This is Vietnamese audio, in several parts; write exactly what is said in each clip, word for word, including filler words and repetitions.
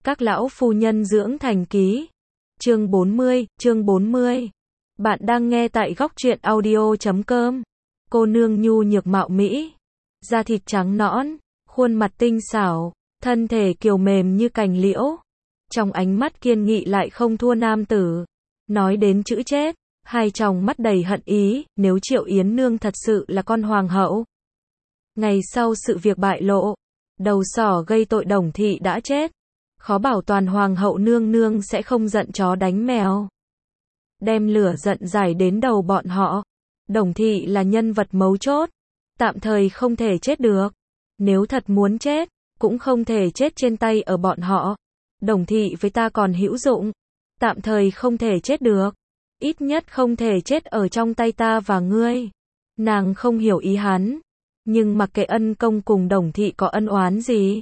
Các lão phu nhân dưỡng thành ký. Chương bốn mươi, chương bốn mươi. Bạn đang nghe tại góc truyện audio chấm com. Cô nương nhu nhược mạo mỹ, da thịt trắng nõn, khuôn mặt tinh xảo, thân thể kiều mềm như cành liễu. Trong ánh mắt kiên nghị lại không thua nam tử. Nói đến chữ chết, hai tròng mắt đầy hận ý, nếu Triệu Yến Nương thật sự là con hoàng hậu. Ngày sau sự việc bại lộ, đầu sỏ gây tội Đồng Thị đã chết. Khó bảo toàn hoàng hậu nương nương sẽ không giận chó đánh mèo. Đem lửa giận giải đến đầu bọn họ. Đồng Thị là nhân vật mấu chốt, tạm thời không thể chết được. Nếu thật muốn chết, cũng không thể chết trên tay ở bọn họ. Đồng Thị với ta còn hữu dụng, tạm thời không thể chết được. Ít nhất không thể chết ở trong tay ta và ngươi. Nàng không hiểu ý hắn, nhưng mặc kệ ân công cùng Đồng Thị có ân oán gì,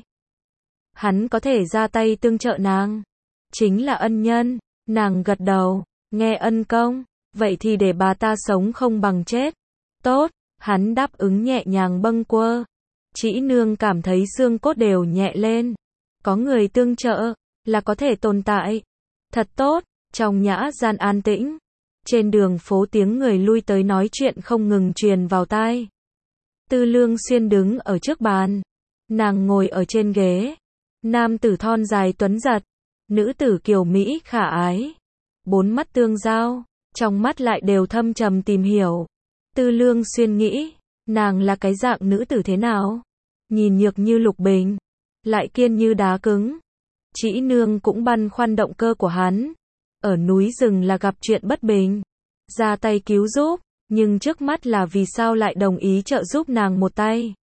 hắn có thể ra tay tương trợ nàng. Chính là ân nhân. Nàng gật đầu, nghe ân công, vậy thì để bà ta sống không bằng chết. Tốt, hắn đáp ứng nhẹ nhàng bâng quơ. Trĩ nương cảm thấy xương cốt đều nhẹ lên. Có người tương trợ, là có thể tồn tại. Thật tốt, trong nhã gian an tĩnh. Trên đường phố tiếng người lui tới nói chuyện không ngừng truyền vào tai. Tư Lương Xuyên đứng ở trước bàn. Nàng ngồi ở trên ghế. Nam tử thon dài tuấn giật, nữ tử kiều mỹ khả ái. Bốn mắt tương giao, trong mắt lại đều thâm trầm tìm hiểu. Tư Lương Xuyên nghĩ, nàng là cái dạng nữ tử thế nào? Nhìn nhược như lục bình, lại kiên như đá cứng. Trĩ nương cũng băn khoăn động cơ của hắn. Ở núi rừng là gặp chuyện bất bình, ra tay cứu giúp, nhưng trước mắt là vì sao lại đồng ý trợ giúp nàng một tay?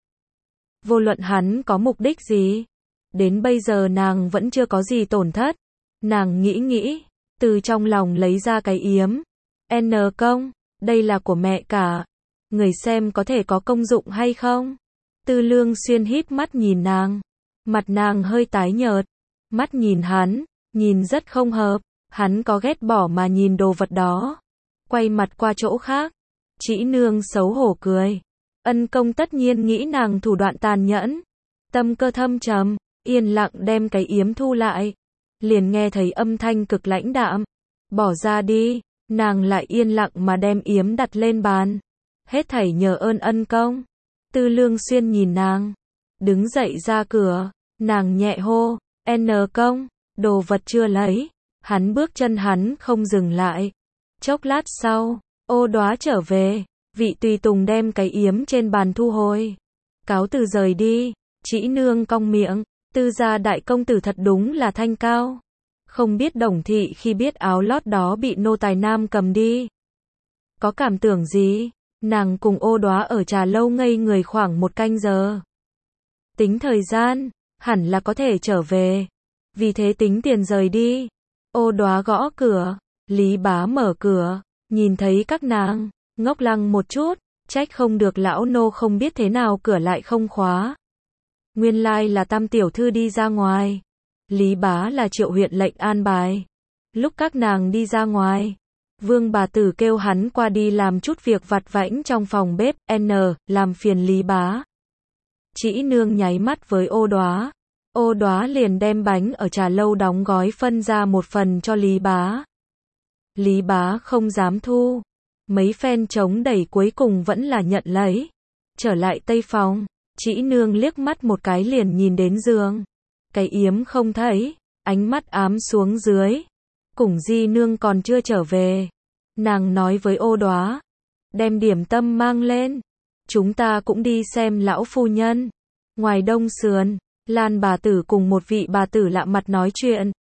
Vô luận hắn có mục đích gì, đến bây giờ nàng vẫn chưa có gì tổn thất. Nàng nghĩ nghĩ, từ trong lòng lấy ra cái yếm. N công, đây là của mẹ cả. Người xem có thể có công dụng hay không? Tư Lương Xuyên híp mắt nhìn nàng. Mặt nàng hơi tái nhợt. Mắt nhìn hắn, nhìn rất không hợp. Hắn có ghét bỏ mà nhìn đồ vật đó. Quay mặt qua chỗ khác. Trĩ nương xấu hổ cười. Ân công tất nhiên nghĩ nàng thủ đoạn tàn nhẫn. Tâm cơ thâm trầm, yên lặng đem cái yếm thu lại. Liền nghe thấy âm thanh cực lãnh đạm. Bỏ ra đi. Nàng lại yên lặng mà đem yếm đặt lên bàn. Hết thảy nhờ ơn ân công. Tư Lương Xuyên nhìn nàng. Đứng dậy ra cửa. Nàng nhẹ hô. N công, đồ vật chưa lấy. Hắn bước chân hắn không dừng lại. Chốc lát sau, Ô Đóa trở về. Vị tùy tùng đem cái yếm trên bàn thu hồi. Cáo từ rời đi. Trĩ nương cong miệng. Tư gia đại công tử thật đúng là thanh cao. Không biết Đồng Thị khi biết áo lót đó bị nô tài nam cầm đi, có cảm tưởng gì? Nàng cùng Ô Đóa ở trà lâu ngây người khoảng một canh giờ. Tính thời gian, hẳn là có thể trở về. Vì thế tính tiền rời đi. Ô Đóa gõ cửa. Lý Bá mở cửa. Nhìn thấy các nàng, ngốc lăng một chút. Trách không được lão nô không biết thế nào cửa lại không khóa. Nguyên lai là Tam tiểu thư đi ra ngoài. Lý Bá là Triệu huyện lệnh an bài. Lúc các nàng đi ra ngoài, Vương bà tử kêu hắn qua đi làm chút việc vặt vãnh trong phòng bếp. N, làm phiền Lý Bá. Trĩ nương nháy mắt với Ô Đóa. Ô Đóa liền đem bánh ở trà lâu đóng gói phân ra một phần cho Lý Bá. Lý Bá không dám thu. Mấy phen chống đẩy cuối cùng vẫn là nhận lấy. Trở lại tây phòng. Trĩ nương liếc mắt một cái liền nhìn đến giường. Cái yếm không thấy, ánh mắt ám xuống dưới. Củng Di nương còn chưa trở về. Nàng nói với Ô Đóa, đem điểm tâm mang lên. Chúng ta cũng đi xem lão phu nhân. Ngoài đông sườn, Lan bà tử cùng một vị bà tử lạ mặt nói chuyện.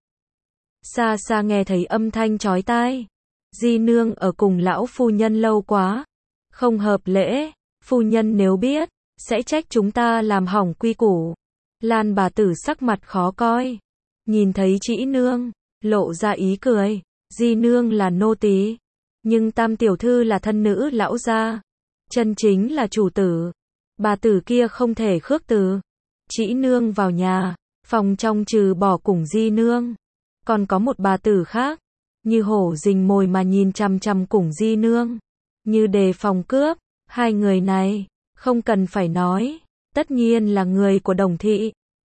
Xa xa nghe thấy âm thanh chói tai. Di nương ở cùng lão phu nhân lâu quá, không hợp lễ. Phu nhân nếu biết, sẽ trách chúng ta làm hỏng quy củ. Lan bà tử sắc mặt khó coi. Nhìn thấy Trĩ nương, lộ ra ý cười. Di nương là nô tỳ, nhưng Tam tiểu thư là thân nữ lão gia, chân chính là chủ tử. Bà tử kia không thể khước từ. Trĩ nương vào nhà, phòng trong trừ bỏ Củng Di nương, còn có một bà tử khác, như hổ rình mồi mà nhìn chằm chằm Củng Di nương, như đề phòng cướp. Hai người này, không cần phải nói, tất nhiên là người của Đồng Thị.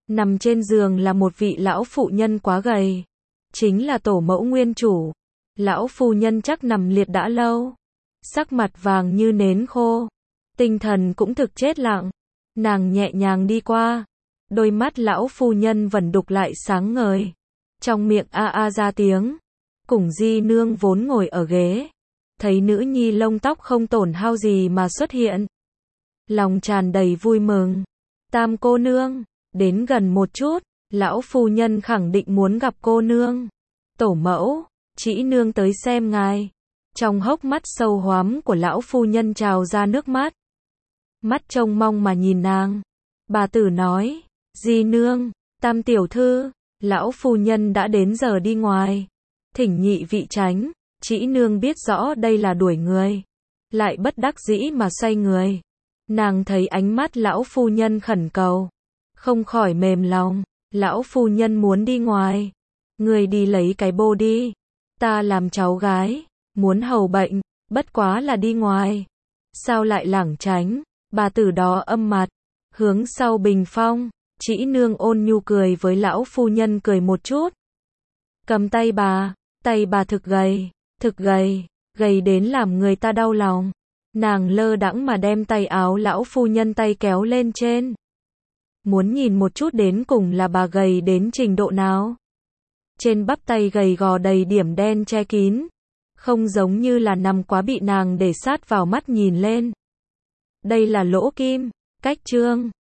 Nằm trên giường là một vị lão phụ nhân quá gầy. Chính là tổ mẫu nguyên chủ. Lão phu nhân chắc nằm liệt đã lâu. Sắc mặt vàng như nến khô. Tinh thần cũng thực chết lặng. Nàng nhẹ nhàng đi qua. Đôi mắt lão phu nhân vẫn đục lại sáng ngời. Trong miệng a a ra tiếng. Củng Di nương vốn ngồi ở ghế. Thấy nữ nhi lông tóc không tổn hao gì mà xuất hiện. Lòng tràn đầy vui mừng. Tam cô nương, đến gần một chút, lão phu nhân khẳng định muốn gặp cô nương. Tổ mẫu, Trĩ nương tới xem ngài. Trong hốc mắt sâu hoắm của lão phu nhân trào ra nước mắt. Mắt trông mong mà nhìn nàng. Bà tử nói, Di nương, Tam tiểu thư, lão phu nhân đã đến giờ đi ngoài. Thỉnh nhị vị tránh. Trĩ nương biết rõ đây là đuổi người. Lại bất đắc dĩ mà xoay người. Nàng thấy ánh mắt lão phu nhân khẩn cầu. Không khỏi mềm lòng. Lão phu nhân muốn đi ngoài. Người đi lấy cái bô đi. Ta làm cháu gái. Muốn hầu bệnh. Bất quá là đi ngoài. Sao lại lảng tránh. Bà tử đó âm mặt. Hướng sau bình phong. Trĩ nương ôn nhu cười với lão phu nhân cười một chút. Cầm tay bà. Tay bà thực gầy. Thực gầy. Gầy đến làm người ta đau lòng. Nàng lơ đãng mà đem tay áo lão phu nhân tay kéo lên trên. Muốn nhìn một chút đến cùng là bà gầy đến trình độ nào. Trên bắp tay gầy gò đầy điểm đen che kín. Không giống như là nằm quá bị nàng để sát vào mắt nhìn lên. Đây là lỗ kim, cách trương.